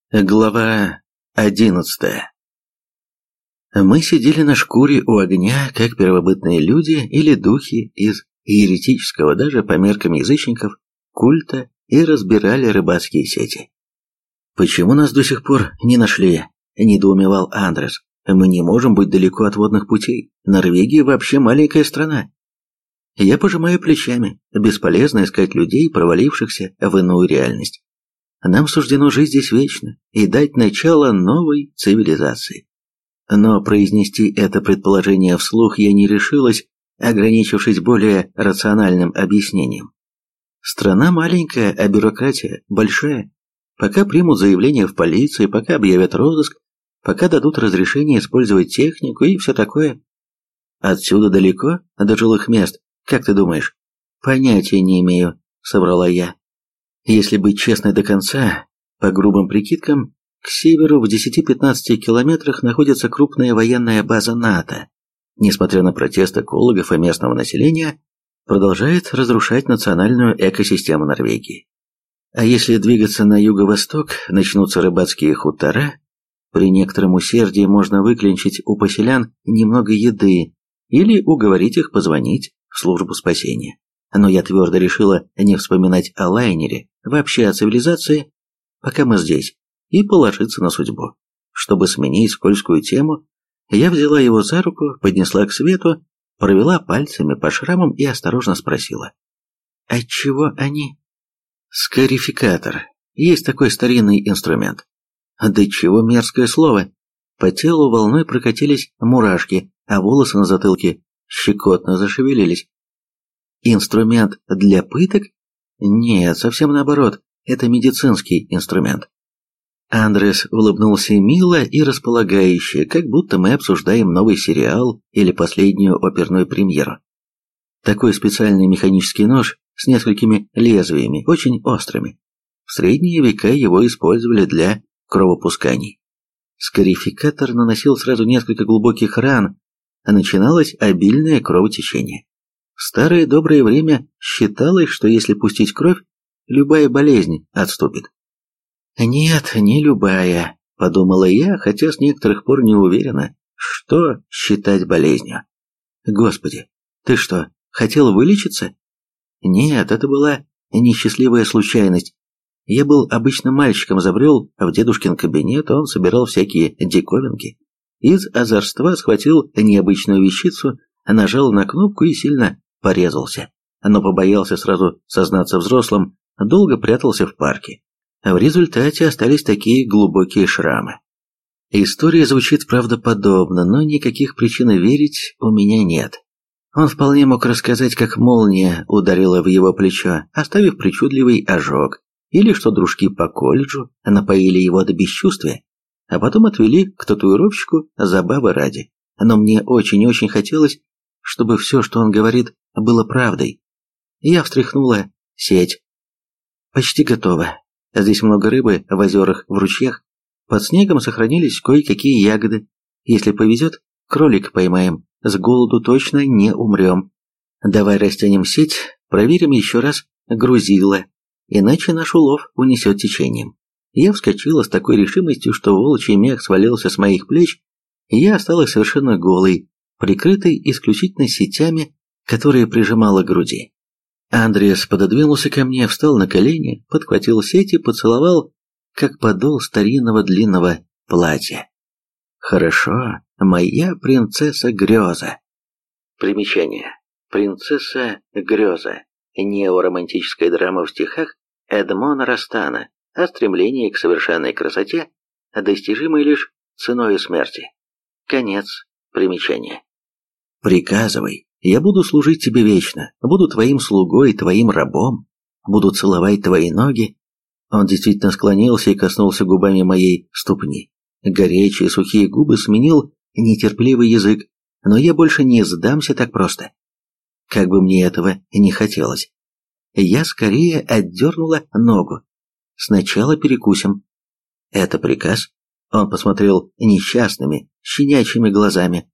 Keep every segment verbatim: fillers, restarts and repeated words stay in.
Глава одиннадцатая. Мы сидели на шкуре у огня, как первобытные люди или духи из еретического, даже по меркам язычников, культа, и разбирали рыбацкие сети. «Почему нас до сих пор не нашли?» – недоумевал Андрес. «Мы не можем быть далеко от водных путей. Норвегия вообще маленькая страна». Я пожимаю плечами. Бесполезно искать людей, провалившихся в иную реальность. Нам суждено жить здесь вечно и дать начало новой цивилизации. Но произнести это предположение вслух я не решилась, ограничившись более рациональным объяснением. Страна маленькая, а бюрократия большая. Пока примут заявление в полиции, пока объявят розыск, пока дадут разрешение использовать технику и все такое. Отсюда далеко, до жилых мест, как ты думаешь? Понятия не имею, соврала я. Если быть честной до конца, по грубым прикидкам, к северу в десяти-пятнадцати километрах находится крупная военная база НАТО. Несмотря на протест экологов и местного населения, продолжает разрушать национальную экосистему Норвегии. А если двигаться на юго-восток, начнутся рыбацкие хутора. При некотором усердии можно выклинчить у поселян немного еды или уговорить их позвонить в службу спасения. Но я твердо решила не вспоминать о лайнере, вообще о цивилизации, пока мы здесь, и положиться на судьбу. Чтобы сменить скользкую тему, я взяла его за руку, поднесла к свету, провела пальцами по шрамам и осторожно спросила. «Отчего они?» «Скарификатор. Есть такой старинный инструмент». «Да чего мерзкое слово!» По телу волной прокатились мурашки, а волосы на затылке щекотно зашевелились. Инструмент для пыток? Нет, совсем наоборот, это медицинский инструмент. Андрес улыбнулся мило и располагающе, как будто мы обсуждаем новый сериал или последнюю оперную премьеру. Такой специальный механический нож с несколькими лезвиями, очень острыми. В средние века его использовали для кровопусканий. Скарификатор наносил сразу несколько глубоких ран, а начиналось обильное кровотечение. В старое доброе время считалось, что если пустить кровь, любая болезнь отступит. «Нет, не любая», — подумала я, хотя с некоторых пор не уверена, что считать болезнью. «Господи, ты что, хотел вылечиться?» «Нет, это была несчастливая случайность. Я был обычным мальчиком, забрел в дедушкин кабинет, он собирал всякие диковинки. Из озорства схватил необычную вещицу, нажал на кнопку и сильно порезался, но побоялся сразу сознаться взрослым, долго прятался в парке. В результате остались такие глубокие шрамы. История звучит правдоподобно, но никаких причин верить у меня нет. Он вполне мог рассказать, как молния ударила в его плечо, оставив причудливый ожог, или что дружки по колледжу напоили его до бесчувствия, а потом отвели к татуировщику забавы ради. Но мне очень-очень хотелось, чтобы все, что он говорит, было правдой. Я встряхнула сеть. Почти готово. Здесь много рыбы в озерах, в ручьях. Под снегом сохранились кое-какие ягоды. Если повезет, кролика поймаем. С голоду точно не умрем. Давай растянем сеть, проверим еще раз грузило, иначе наш улов унесет течением. Я вскочила с такой решимостью, что волчий мех свалился с моих плеч, и я осталась совершенно голой, прикрытой исключительно сетями, которые прижимала к груди. Андреас пододвинулся ко мне, встал на колени, подхватил сеть и поцеловал, как подол старинного длинного платья. «Хорошо, моя принцесса-греза». Примечание. «Принцесса Греза» – неоромантическая драма в стихах Эдмона Растана о стремлении к совершенной красоте, достижимой лишь ценой смерти. Конец примечания. «Приказывай, я буду служить тебе вечно, буду твоим слугой, твоим рабом, буду целовать твои ноги». Он действительно склонился и коснулся губами моей ступни. Горячие сухие губы сменил нетерпеливый язык, но я больше не сдамся так просто. Как бы мне этого не хотелось. Я скорее отдернула ногу. Сначала перекусим. Это приказ? Он посмотрел несчастными, щенячьими глазами.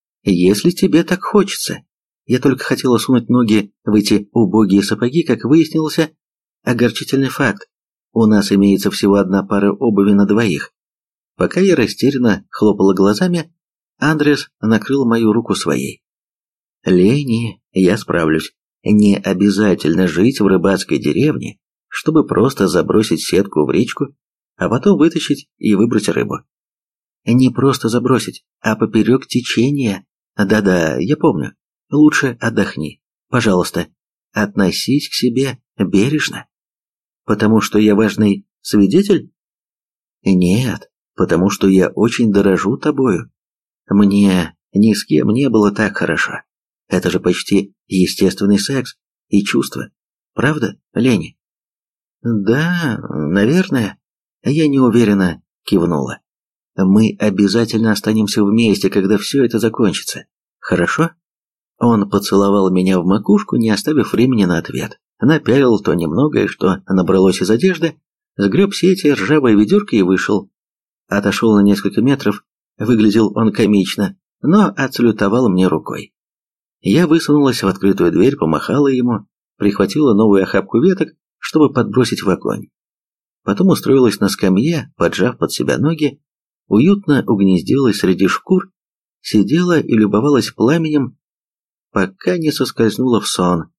Если тебе так хочется. Я только хотела сунуть ноги в эти убогие сапоги, как выяснился огорчительный факт. У нас имеется всего одна пара обуви на двоих. Пока я растерянно хлопала глазами, Андрес накрыл мою руку своей. «Лени, я справлюсь. Не обязательно жить в рыбацкой деревне, чтобы просто забросить сетку в речку, а потом вытащить и выбрать рыбу. Не просто забросить, а поперек течения. Да-да, я помню. Лучше отдохни. Пожалуйста, относись к себе бережно. Потому что я важный свидетель? Нет, потому что я очень дорожу тобою. Мне ни с кем не было так хорошо. Это же почти естественный секс и чувства. Правда, Лени? Да, наверное. Я неуверенно кивнула. Мы обязательно останемся вместе, когда все это закончится. Хорошо? Он поцеловал меня в макушку, не оставив времени на ответ. Напялил то немногое, что набралось из одежды, сгреб сети, ржавое ведерко и вышел. Отошел на несколько метров, выглядел он комично, но отсалютовал мне рукой. Я высунулась в открытую дверь, помахала ему, прихватила новую охапку веток, чтобы подбросить в огонь. Потом устроилась на скамье, поджав под себя ноги, уютно угнездилась среди шкур, сидела и любовалась пламенем, пока не соскользнула в сон.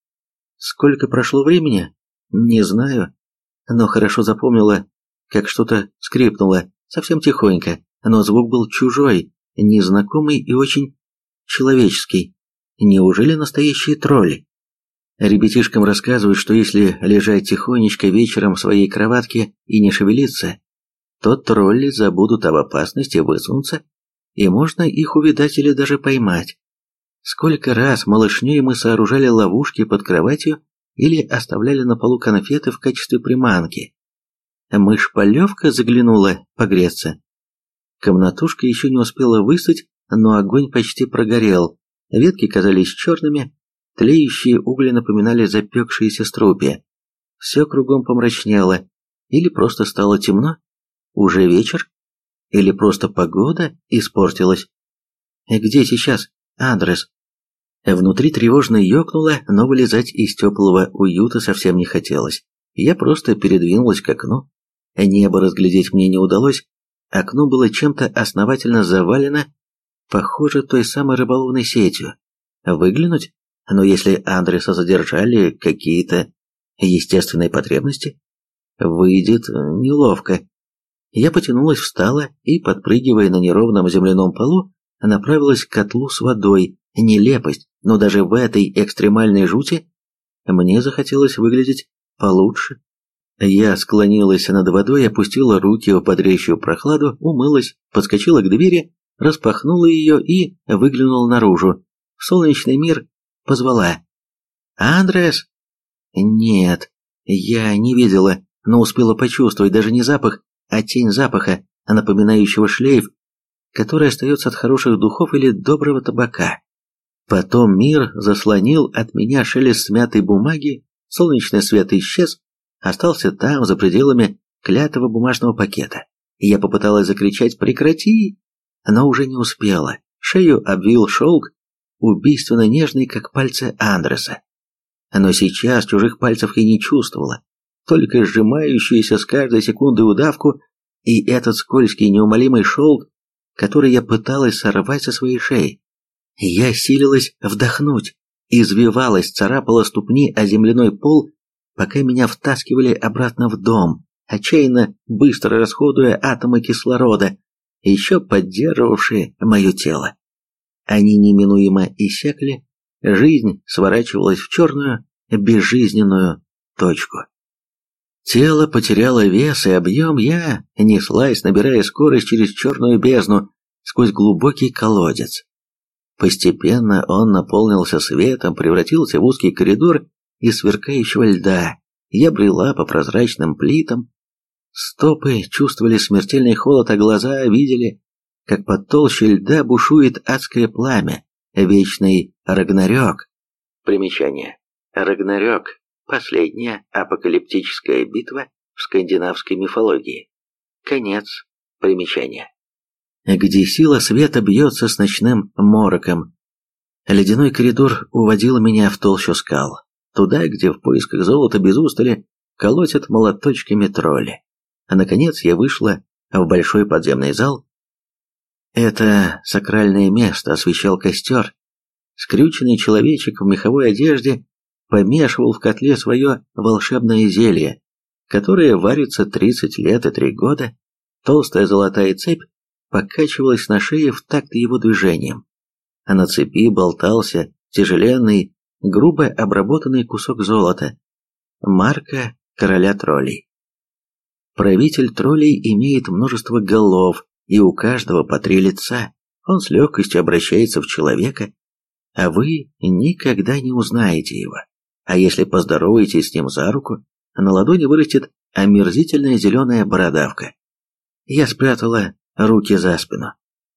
Сколько прошло времени? Не знаю, но хорошо запомнила, как что-то скрипнуло, совсем тихонько, но звук был чужой, незнакомый и очень человеческий. Неужели настоящие тролли? Ребятишкам рассказывают, что если лежать тихонечко вечером в своей кроватке и не шевелиться, то тролли забудут об опасности, высунутся, и можно их увидать или даже поймать. Сколько раз малышней мы сооружали ловушки под кроватью или оставляли на полу конфеты в качестве приманки. Мышь-полевка заглянула погреться. Комнатушка еще не успела выстыть, но огонь почти прогорел, ветки казались черными, тлеющие угли напоминали запекшиеся струпья. Все кругом помрачнело, или просто стало темно. Уже вечер? Или просто погода испортилась? Где сейчас Андрес? Внутри тревожно ёкнуло, но вылезать из теплого уюта совсем не хотелось. Я просто передвинулась к окну. Небо разглядеть мне не удалось. Окно было чем-то основательно завалено, похоже, той самой рыболовной сетью. Выглянуть? Но если Андреса задержали какие-то естественные потребности, выйдет неловко. Я потянулась, встала и, подпрыгивая на неровном земляном полу, направилась к котлу с водой. Нелепость, но даже в этой экстремальной жути мне захотелось выглядеть получше. Я склонилась над водой, опустила руки в бодрящую прохладу, умылась, подскочила к двери, распахнула ее и выглянула наружу. В солнечный мир позвала. «Андрес?» Нет, я не видела, но успела почувствовать даже не запах, а тень запаха, напоминающего шлейф, который остается от хороших духов или доброго табака. Потом мир заслонил от меня шелест смятой бумаги, солнечный свет исчез, остался там, за пределами клятого бумажного пакета. Я попыталась закричать «Прекрати!», но уже не успела. Шею обвил шелк, убийственно нежный, как пальцы Андреса. Но сейчас чужих пальцев я не чувствовала, только сжимающуюся с каждой секундой удавку и этот скользкий неумолимый шелк, который я пыталась сорвать со своей шеи. Я силилась вдохнуть, извивалась, царапала ступни о земляной пол, пока меня втаскивали обратно в дом, отчаянно быстро расходуя атомы кислорода, еще поддерживавшие мое тело. Они неминуемо иссякли, жизнь сворачивалась в черную, безжизненную точку. Тело потеряло вес и объем, я неслась, набирая скорость через черную бездну, сквозь глубокий колодец. Постепенно он наполнился светом, превратился в узкий коридор из сверкающего льда. Я брела по прозрачным плитам. Стопы чувствовали смертельный холод, а глаза видели, как под толщей льда бушует адское пламя, вечный Рагнарёк. Примечание. Рагнарёк – последняя апокалиптическая битва в скандинавской мифологии. Конец примечания. Где сила света бьется с ночным мороком. Ледяной коридор уводил меня в толщу скал, туда, где в поисках золота без устали колотят молоточками тролли. А наконец я вышла в большой подземный зал. Это сакральное место освещал костер. Скрюченный человечек в меховой одежде помешивал в котле свое волшебное зелье, которое варится тридцать лет и три года. Толстая золотая цепь покачивалась на шее в такт его движением, а на цепи болтался тяжеленный, грубо обработанный кусок золота, марка короля троллей. Правитель троллей имеет множество голов, и у каждого по три лица. Он с легкостью обращается в человека, а вы никогда не узнаете его. А если поздороваетесь с ним за руку, на ладони вырастет омерзительная зеленая бородавка. Я спрятала руки за спину.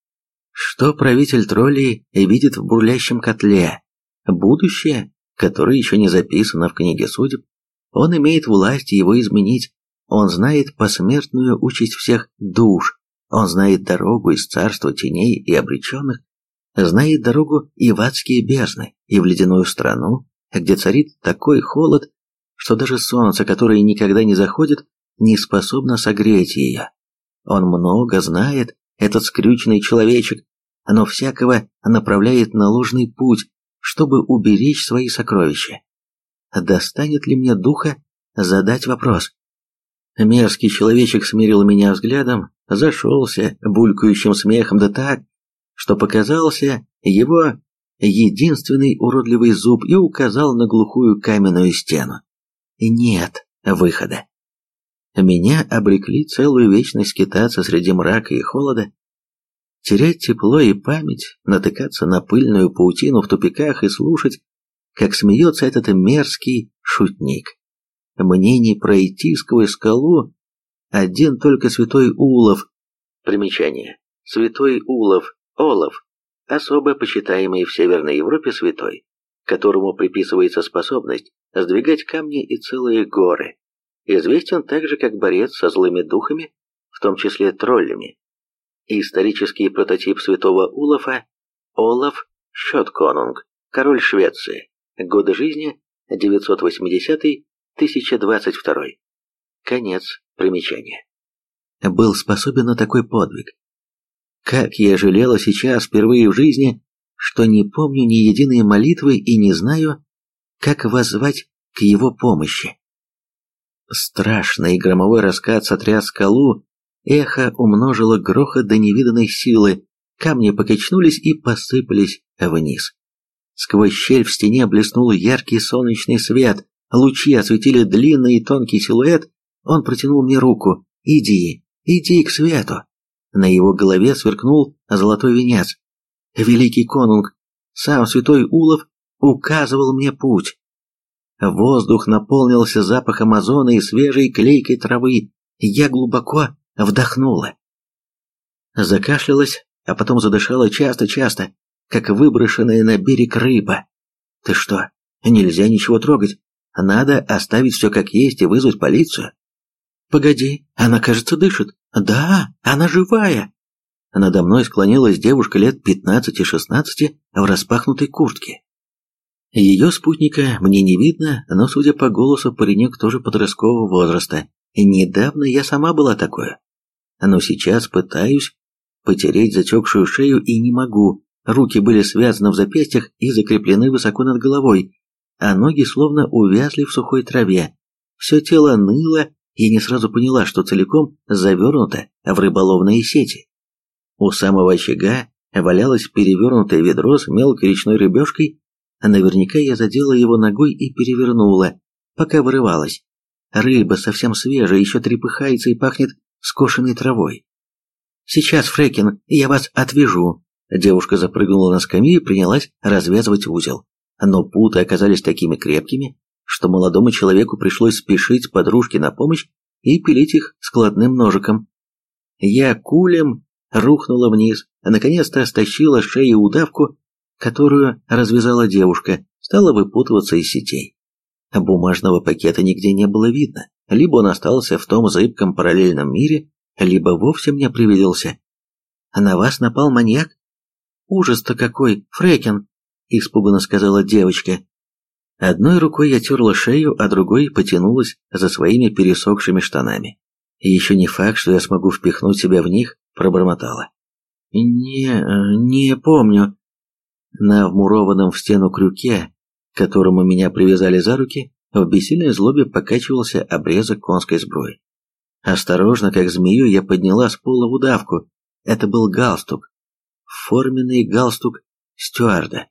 Что правитель троллей видит в бурлящем котле? Будущее, которое еще не записано в книге судеб. Он имеет власть его изменить. Он знает посмертную участь всех душ. Он знает дорогу из царства теней и обреченных. Знает дорогу и в адские бездны, и в ледяную страну, где царит такой холод, что даже солнце, которое никогда не заходит, не способно согреть ее. Он много знает, этот скрюченный человечек, но всякого направляет на ложный путь, чтобы уберечь свои сокровища. Достанет ли мне духа задать вопрос? Мерзкий человечек смирил меня взглядом, зашелся булькающим смехом, да так, что показался его единственный уродливый зуб, и указал на глухую каменную стену. Нет выхода. Меня обрекли целую вечность скитаться среди мрака и холода, терять тепло и память, натыкаться на пыльную паутину в тупиках и слушать, как смеется этот мерзкий шутник. Мне не пройти сквозь скалу, один только святой Улов. Примечание. Святой Улов, Олаф, особо почитаемый в Северной Европе святой, которому приписывается способность сдвигать камни и целые горы. Известен также как борец со злыми духами, в том числе троллями. Исторический прототип святого Улафа – Олаф Скётконунг, король Швеции, годы жизни девятьсот восьмидесятый — тысяча двадцать второй. Конец примечания. Был способен на такой подвиг. Как я жалела сейчас впервые в жизни, что не помню ни единой молитвы и не знаю, как воззвать к его помощи. Страшный громовой раскат сотряс скалу, эхо умножило грохот до невиданной силы, камни покачнулись и посыпались вниз. Сквозь щель в стене блеснул яркий солнечный свет, лучи осветили длинный и тонкий силуэт, он протянул мне руку. «Иди, иди к свету!» На его голове сверкнул золотой венец. Великий конунг, сам святой Улов, указывал мне путь. Воздух наполнился запахом озона и свежей клейкой травы. Я глубоко вдохнула. Закашлялась, а потом задышала часто-часто, как выброшенная на берег рыба. «Ты что, нельзя ничего трогать? Надо оставить все как есть и вызвать полицию?» «Погоди, она, кажется, дышит. Да, она живая!» Надо мной склонилась девушка лет пятнадцати-шестнадцати в распахнутой куртке. Ее спутника мне не видно, но, судя по голосу, паренек тоже подросткового возраста. Недавно я сама была такой. Но сейчас пытаюсь потереть затекшую шею и не могу. Руки были связаны в запястьях и закреплены высоко над головой, а ноги словно увязли в сухой траве. Все тело ныло, и не сразу поняла, что целиком завернуто в рыболовные сети. У самого очага валялось перевернутое ведро с мелкой речной рыбешкой, а наверняка я задела его ногой и перевернула, пока вырывалась. Рыба совсем свежая, еще трепыхается и пахнет скошенной травой. «Сейчас, Фрекин, я вас отвяжу». Девушка запрыгнула на скамью и принялась развязывать узел. Но путы оказались такими крепкими, что молодому человеку пришлось спешить подружке на помощь и пилить их складным ножиком. Я кулем рухнула вниз, а наконец-то стащила с шеи удавку, которую развязала девушка, стала выпутываться из сетей. Бумажного пакета нигде не было видно, либо он остался в том зыбком параллельном мире, либо вовсе мне привиделся. «На вас напал маньяк?» «Ужас-то какой, Фрекин!» — испуганно сказала девочка. Одной рукой я терла шею, а другой потянулась за своими пересохшими штанами. Еще не факт, что я смогу впихнуть себя в них, пробормотала. Не, не помню. На вмурованном в стену крюке, к которому меня привязали за руки, в бессильной злобе покачивался обрезок конской сбруи. Осторожно, как змею, я подняла с пола удавку. Это был галстук. Форменный галстук стюарда.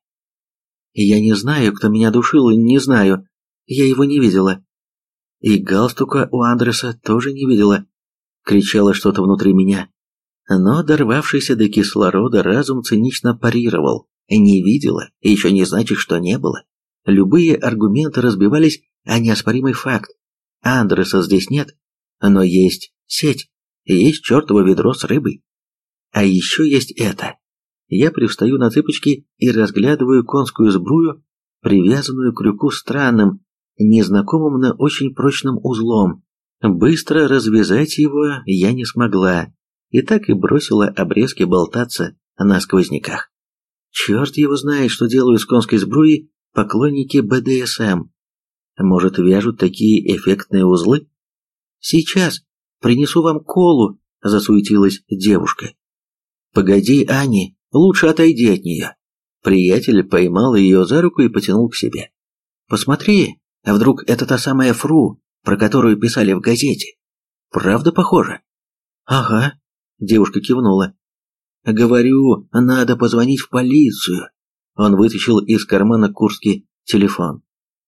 Я не знаю, кто меня душил, не знаю. Я его не видела. И галстука у Андреса тоже не видела. Кричало что-то внутри меня. Но дорвавшийся до кислорода разум цинично парировал. Не видела, и еще не значит, что не было. Любые аргументы разбивались о неоспоримый факт. Андреса здесь нет, но есть сеть, есть чертово ведро с рыбой. А еще есть это. Я привстаю на цыпочки и разглядываю конскую сбрую, привязанную к крюку странным, незнакомым, но очень прочным узлом. Быстро развязать его я не смогла, и так и бросила обрезки болтаться на сквозняках. Черт его знает, что делают с конской сбруей поклонники бэ дэ эс эм. Может, вяжут такие эффектные узлы? Сейчас принесу вам колу, засуетилась девушка. Погоди, Ани, лучше отойди от нее. Приятель поймал ее за руку и потянул к себе. Посмотри, а вдруг это та самая Фру, про которую писали в газете? Правда похоже? Ага, девушка кивнула. Говорю, надо позвонить в полицию. Он вытащил из кармана куртки телефон.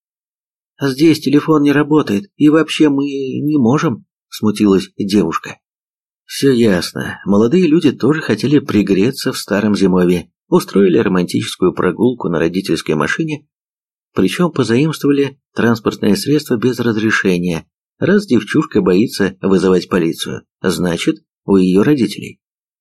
Здесь телефон не работает, и вообще мы не можем, смутилась девушка. Все ясно. Молодые люди тоже хотели пригреться в старом зимовье, устроили романтическую прогулку на родительской машине, причем позаимствовали транспортное средство без разрешения. Раз девчушка боится вызывать полицию, значит, у ее родителей.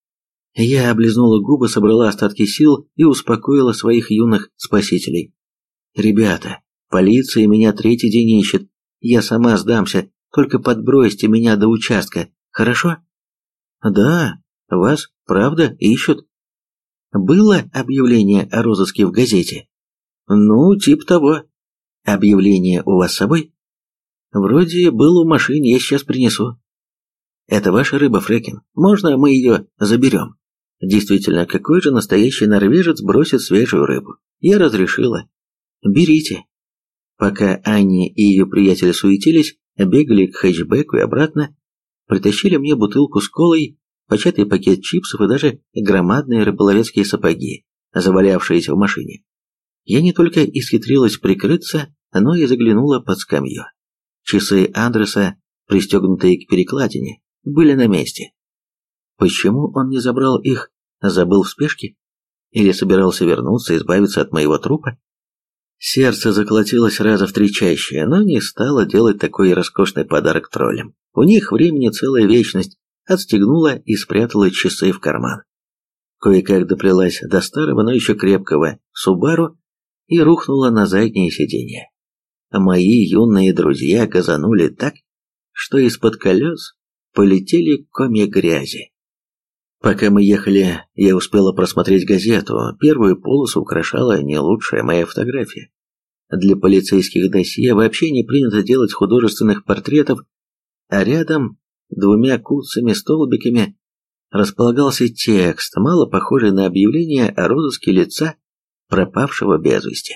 Я облизнула губы, собрала остатки сил и успокоила своих юных спасителей. «Ребята, полиция меня третий день ищет. Я сама сдамся, только подбросьте меня до участка, хорошо?» «Да, вас, правда, ищут?» «Было объявление о розыске в газете?» «Ну, типа того». «Объявление у вас с собой?» «Вроде было в машине, я сейчас принесу». «Это ваша рыба, Фрекен. Можно мы ее заберем?» Действительно, какой же настоящий норвежец бросит свежую рыбу? Я разрешила. Берите. Пока Анни и ее приятель суетились, бегали к хэтчбеку и обратно, притащили мне бутылку с колой, початый пакет чипсов и даже громадные рыболовецкие сапоги, завалявшиеся в машине. Я не только исхитрилась прикрыться, но и заглянула под скамью. Часы Андреса, пристегнутые к перекладине, были на месте. Почему он не забрал их? Забыл в спешке? Или собирался вернуться, избавиться от моего трупа? Сердце заколотилось раза в три чаще, но не стало делать такой роскошный подарок троллям. У них времени целая вечность. Отстегнула и спрятала часы в карман. Кое-как доплелась до старого, но еще крепкого Субару и рухнула на заднее сиденье. Мои юные друзья газанули так, что из-под колес полетели комья грязи. Пока мы ехали, я успела просмотреть газету. Первую полосу украшала не лучшая моя фотография. Для полицейских досье вообще не принято делать художественных портретов, а рядом, двумя куцами столбиками, располагался текст, мало похожий на объявление о розыске лица, пропавшего без вести.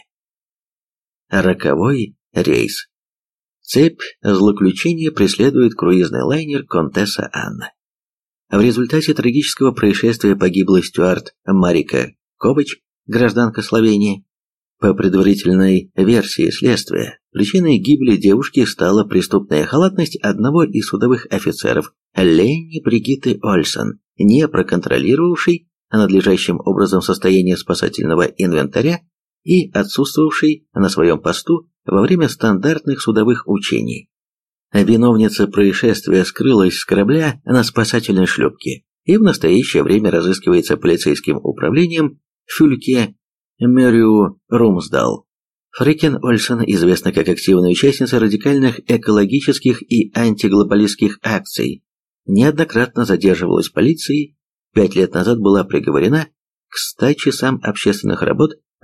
Роковой рейс. Цепь злоключений преследует круизный лайнер «Контесса Анна». В результате трагического происшествия погибла стюард Марика Ковач, гражданка Словении. По предварительной версии следствия, причиной гибели девушки стала преступная халатность одного из судовых офицеров, Ленни Бригитты Ольсен, не проконтролировавшей надлежащим образом состояние спасательного инвентаря и отсутствовавшей на своем посту во время стандартных судовых учений. Виновница происшествия скрылась с корабля на спасательной шлюпке и в настоящее время разыскивается полицейским управлением Фюльке Мёрю Румсдал. Фрекен Ольсен известна как активная участница радикальных экологических и антиглобалистских акций, неоднократно задерживалась полицией, пять лет назад была приговорена к ста часам общественных работ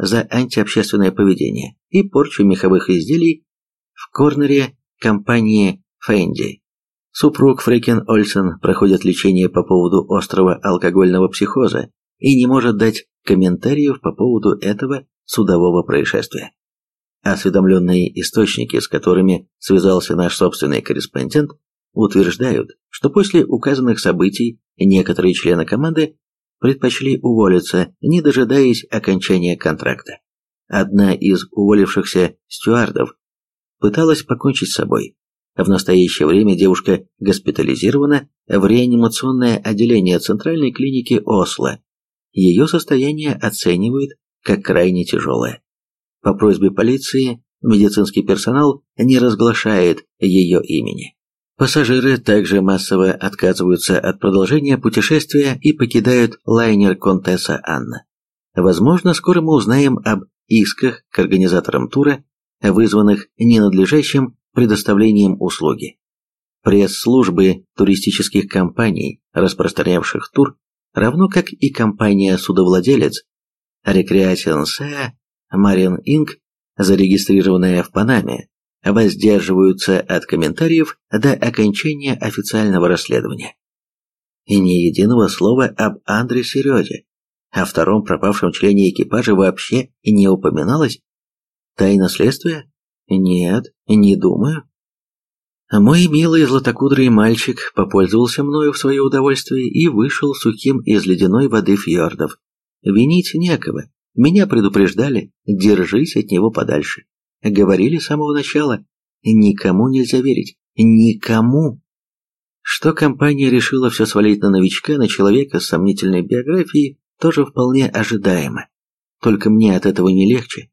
за антиобщественное поведение и порчу меховых изделий в корнере компании Фэнди. Супруг Фрекен Ольсен проходит лечение по поводу острого алкогольного психоза и не может дать комментариев по поводу этого судового происшествия. Осведомленные источники, с которыми связался наш собственный корреспондент, утверждают, что после указанных событий некоторые члены команды предпочли уволиться, не дожидаясь окончания контракта. Одна из уволившихся стюардов пыталась покончить с собой. В настоящее время девушка госпитализирована в реанимационное отделение Центральной клиники Осло. Ее состояние оценивают как крайне тяжелое. По просьбе полиции медицинский персонал не разглашает ее имени. Пассажиры также массово отказываются от продолжения путешествия и покидают лайнер «Контесса Анна». Возможно, скоро мы узнаем об исках к организаторам тура, вызванных ненадлежащим предоставлением услуги. Пресс-службы туристических компаний, распространявших тур, равно как и компания-судовладелец Recreation Sea Marine инкорпорейтед, зарегистрированная в Панаме, воздерживаются от комментариев до окончания официального расследования. И ни единого слова об Андре Середе, о втором пропавшем члене экипажа вообще не упоминалось. Тайна следствия? Нет, не думаю. Мой милый златокудрый мальчик попользовался мною в свое удовольствие и вышел сухим из ледяной воды фьордов. Винить некого. Меня предупреждали, держись от него подальше. Говорили с самого начала, никому нельзя верить, никому. Что компания решила все свалить на новичка, на человека с сомнительной биографией, тоже вполне ожидаемо. Только мне от этого не легче.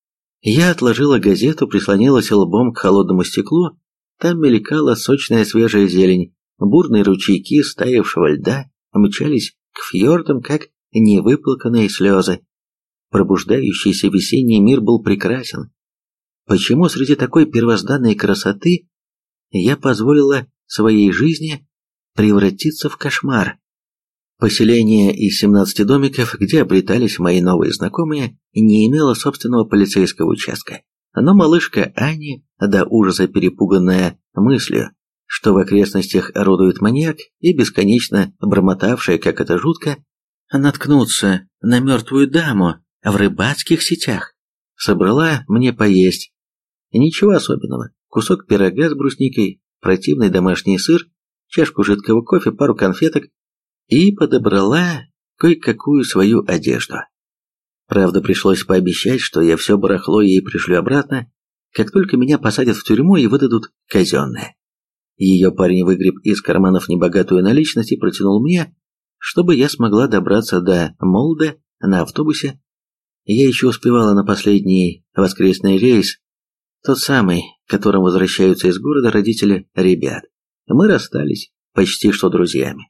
Я отложила газету, прислонилась лбом к холодному стеклу, там мелькала сочная свежая зелень, бурные ручейки стаявшего льда мчались к фьордам, как невыплаканные слезы. Пробуждающийся весенний мир был прекрасен. Почему среди такой первозданной красоты я позволила своей жизни превратиться в кошмар? Поселение из семнадцати домиков, где обретались мои новые знакомые, не имело собственного полицейского участка. Но малышка Ани, до ужаса перепуганная мыслью, что в окрестностях орудует маньяк, и бесконечно бормотавшая, как это жутко, наткнуться на мертвую даму в рыбацких сетях, собрала мне поесть. Ничего особенного. Кусок пирога с брусникой, противный домашний сыр, чашку жидкого кофе, пару конфеток и подобрала кое-какую свою одежду. Правда, пришлось пообещать, что я все барахло ей пришлю обратно, как только меня посадят в тюрьму и выдадут казенное. Ее парень выгреб из карманов небогатую наличность и протянул мне, чтобы я смогла добраться до Молда на автобусе. Я еще успевала на последний воскресный рейс, тот самый, которым возвращаются из города родители ребят. Мы расстались почти что друзьями.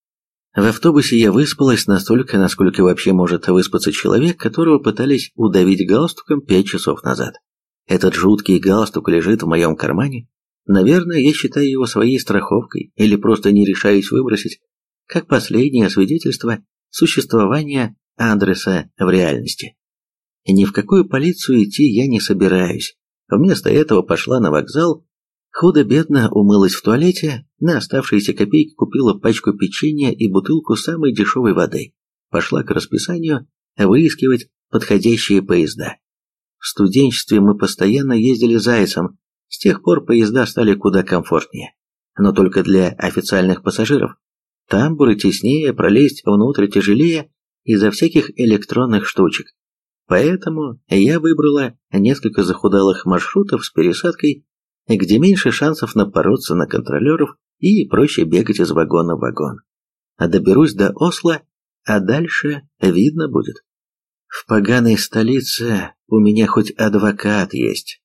В автобусе я выспалась настолько, насколько вообще может выспаться человек, которого пытались удавить галстуком пять часов назад. Этот жуткий галстук лежит в моем кармане. Наверное, я считаю его своей страховкой или просто не решаюсь выбросить, как последнее свидетельство существования адреса в реальности. Ни в какую полицию идти я не собираюсь. Вместо этого пошла на вокзал, худо-бедно умылась в туалете, на оставшиеся копейки купила пачку печенья и бутылку самой дешевой воды. Пошла к расписанию выискивать подходящие поезда. В студенчестве мы постоянно ездили зайцем, с тех пор поезда стали куда комфортнее. Но только для официальных пассажиров. Тамбуры теснее, пролезть внутрь тяжелее из-за всяких электронных штучек. Поэтому я выбрала несколько захудалых маршрутов с пересадкой, где меньше шансов напороться на контролеров и проще бегать из вагона в вагон. А доберусь до Осло, а дальше видно будет. В поганой столице у меня хоть адвокат есть.